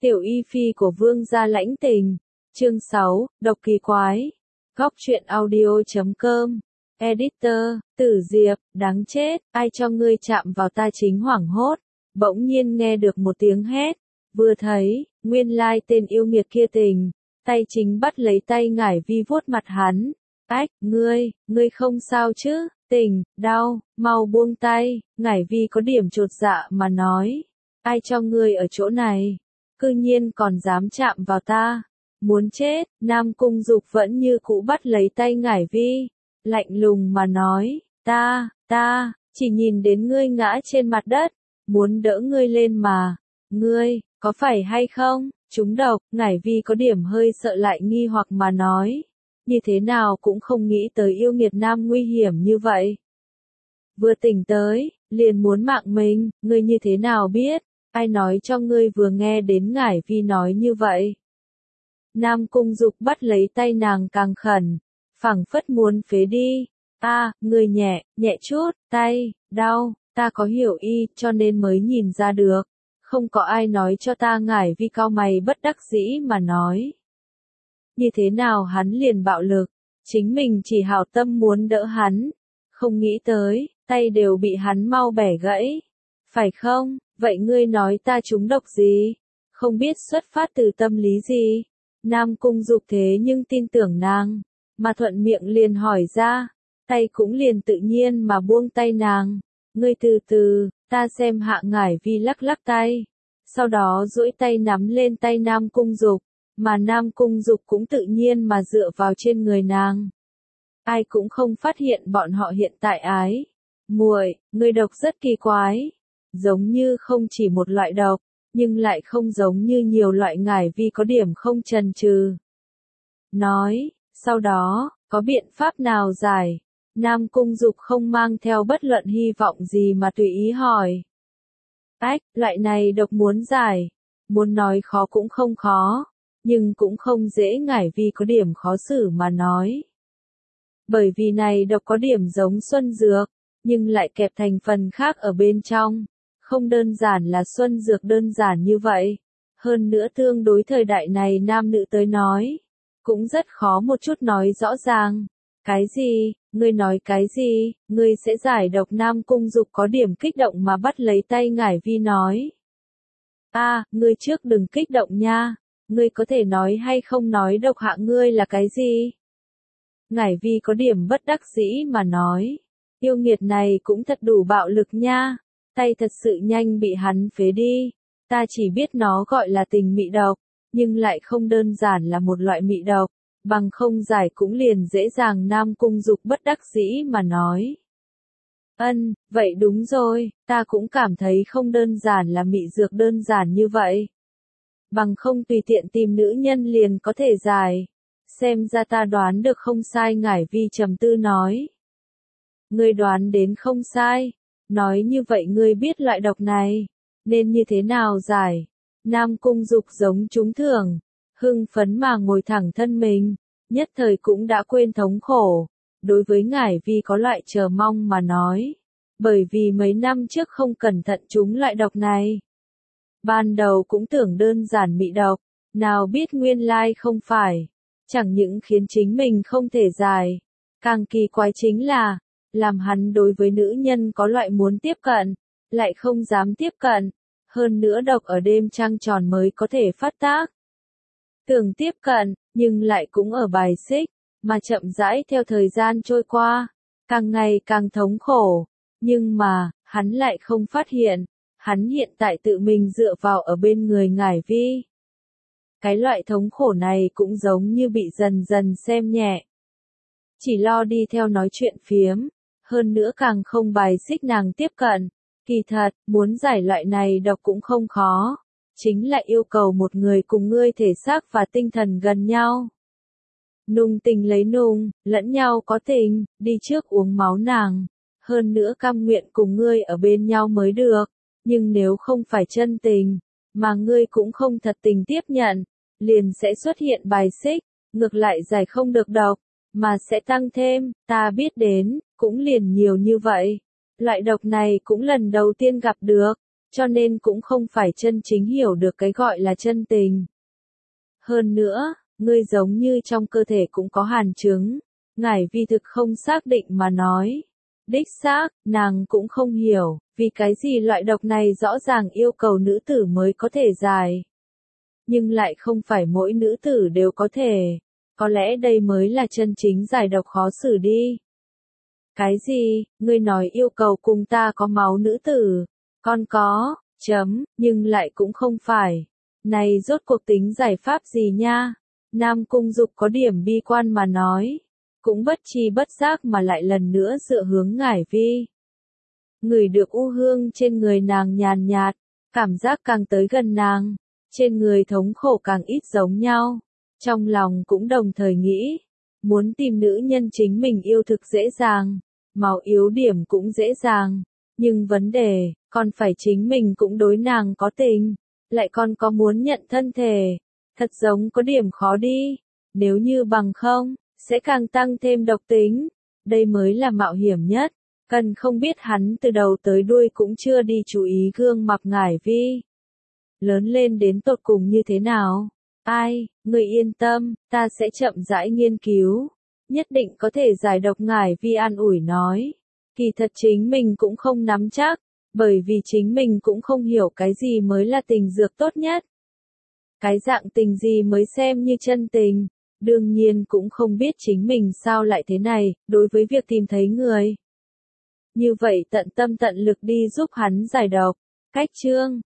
Tiểu y phi của vương gia lãnh tình. Chương 6, độc kỳ quái. Góc truyện audio.com. Editor, Tử Diệp, đáng chết, ai cho ngươi chạm vào ta chính hoảng hốt. Bỗng nhiên nghe được một tiếng hét. Vừa thấy, nguyên lai tên yêu nghiệt kia tình. Tay chính bắt lấy tay Ngải Vi vuốt mặt hắn. Ách, ngươi không sao chứ, tình, đau, mau buông tay. Ngải Vi có điểm chột dạ mà nói. Ai cho ngươi ở chỗ này? Cư nhiên còn dám chạm vào ta. Muốn chết, Nam Cung Dục vẫn như cũ bắt lấy tay Ngải Vi. Lạnh lùng mà nói, ta, chỉ nhìn đến ngươi ngã trên mặt đất. Muốn đỡ ngươi lên mà. Ngươi, có phải hay không? Trúng độc, Ngải Vi có điểm hơi sợ lại nghi hoặc mà nói. Như thế nào cũng không nghĩ tới yêu nghiệt nam nguy hiểm như vậy. Vừa tỉnh tới, liền muốn mạng mình, ngươi như thế nào biết? Ai nói cho ngươi vừa nghe đến Ngải Vi nói như vậy? Nam Cung Dục bắt lấy tay nàng càng khẩn, phảng phất muốn phế đi. Ngươi nhẹ chút, tay, đau, ta có hiểu y, cho nên mới nhìn ra được. Không có ai nói cho ta. Ngải Vi cau mày bất đắc dĩ mà nói. Như thế nào hắn liền bạo lực, chính mình chỉ hảo tâm muốn đỡ hắn. Không nghĩ tới, tay đều bị hắn mau bẻ gãy. Phải không, vậy ngươi nói ta trúng độc gì? Không biết xuất phát từ tâm lý gì? Nam Cung Dục thế nhưng tin tưởng nàng, mà thuận miệng liền hỏi ra, tay cũng liền tự nhiên mà buông tay nàng. Ngươi từ từ, ta xem hạ. Ngải Vi lắc lắc tay, sau đó duỗi tay nắm lên tay Nam Cung Dục, mà Nam Cung Dục cũng tự nhiên mà dựa vào trên người nàng. Ai cũng không phát hiện bọn họ hiện tại ái. Muội, ngươi độc rất kỳ quái, giống như không chỉ một loại độc, nhưng lại không giống như nhiều loại. Ngải Vi có điểm không chần chừ nói, sau đó, có biện pháp nào giải? Nam Cung Dục không mang theo bất luận hy vọng gì mà tùy ý hỏi. Loại này độc muốn giải, muốn nói khó cũng không khó, nhưng cũng không dễ. Ngải Vi có điểm khó xử mà nói. Bởi vì này độc có điểm giống xuân dược, nhưng lại kẹp thành phần khác ở bên trong. Không đơn giản là xuân dược đơn giản như vậy. Hơn nữa tương đối thời đại này nam nữ tới nói, cũng rất khó một chút nói rõ ràng. Cái gì? Ngươi nói cái gì? Ngươi sẽ giải độc? Nam Cung Dục có điểm kích động mà bắt lấy tay Ngải Vi nói. Ngươi trước đừng kích động nha. Ngươi có thể nói hay không nói độc hạ ngươi là cái gì? Ngải Vi có điểm bất đắc dĩ mà nói. Yêu nghiệt này cũng thật đủ bạo lực nha. Tay thật sự nhanh bị hắn phế đi. Ta chỉ biết nó gọi là tình mị độc, nhưng lại không đơn giản là một loại mị độc, bằng không giải cũng liền dễ dàng. Nam Cung Dục bất đắc dĩ mà nói. Vậy đúng rồi, ta cũng cảm thấy không đơn giản là mị dược đơn giản như vậy. Bằng không tùy tiện tìm nữ nhân liền có thể giải. Xem ra ta đoán được không sai. Ngải Vi trầm tư nói. Ngươi đoán đến không sai. Nói như vậy ngươi biết loại độc này nên như thế nào giải? Nam Cung Dục giống trúng thưởng, hưng phấn mà ngồi thẳng thân mình, nhất thời cũng đã quên thống khổ. Đối với Ngải Vi có loại chờ mong mà nói, bởi vì mấy năm trước không cẩn thận trúng loại độc này. Ban đầu cũng tưởng đơn giản mị độc, nào biết nguyên lai không phải. Chẳng những khiến chính mình không thể giải, càng kỳ quái chính là làm hắn đối với nữ nhân có loại muốn tiếp cận, lại không dám tiếp cận. Hơn nữa độc ở đêm trăng tròn mới có thể phát tác. Tưởng tiếp cận, nhưng lại cũng ở bài xích, mà chậm rãi theo thời gian trôi qua, càng ngày càng thống khổ. Nhưng mà, hắn lại không phát hiện, hắn hiện tại tự mình dựa vào ở bên người Ngải Vi. Cái loại thống khổ này cũng giống như bị dần dần xem nhẹ. Chỉ lo đi theo nói chuyện phiếm, hơn nữa càng không bài xích nàng tiếp cận. Kỳ thật, muốn giải loại này độc cũng không khó, chính là yêu cầu một người cùng ngươi thể xác và tinh thần gần nhau. Nung tình lấy nung, lẫn nhau có tình, đi trước uống máu nàng, hơn nữa cam nguyện cùng ngươi ở bên nhau mới được, nhưng nếu không phải chân tình, mà ngươi cũng không thật tình tiếp nhận, liền sẽ xuất hiện bài xích, ngược lại giải không được độc, mà sẽ tăng thêm. Ta biết đến, cũng liền nhiều như vậy. Loại độc này cũng lần đầu tiên gặp được, cho nên cũng không phải chân chính hiểu được cái gọi là chân tình. Hơn nữa, ngươi giống như trong cơ thể cũng có hàn chứng, Ngải Vi thực không xác định mà nói. Đích xác, nàng cũng không hiểu, vì cái gì loại độc này rõ ràng yêu cầu nữ tử mới có thể giải. Nhưng lại không phải mỗi nữ tử đều có thể. Có lẽ đây mới là chân chính giải độc khó xử đi. Cái gì, ngươi nói yêu cầu cùng ta có máu nữ tử? Con có, nhưng lại cũng không phải. Này rốt cuộc tính giải pháp gì nha? Nam Cung Dục có điểm bi quan mà nói. Cũng bất tri bất giác mà lại lần nữa dựa hướng Ngải Vi. Ngửi được u hương trên người nàng nhàn nhạt, cảm giác càng tới gần nàng, trên người thống khổ càng ít giống nhau. Trong lòng cũng đồng thời nghĩ, muốn tìm nữ nhân chính mình yêu thực dễ dàng, máu yếu điểm cũng dễ dàng, nhưng vấn đề, còn phải chính mình cũng đối nàng có tình, lại còn có muốn nhận thân thể, thật giống có điểm khó đi, nếu như bằng không, sẽ càng tăng thêm độc tính, đây mới là mạo hiểm nhất, cần không biết hắn từ đầu tới đuôi cũng chưa đi chú ý gương mặt Ngải Vi. Lớn lên đến tột cùng như thế nào? Ai, người yên tâm, ta sẽ chậm rãi nghiên cứu, nhất định có thể giải độc. Ngải Vi an ủi nói, kỳ thật chính mình cũng không nắm chắc, bởi vì chính mình cũng không hiểu cái gì mới là tình dược tốt nhất. Cái dạng tình gì mới xem như chân tình, đương nhiên cũng không biết chính mình sao lại thế này, đối với việc tìm thấy người. Như vậy tận tâm tận lực đi giúp hắn giải độc. Cách chương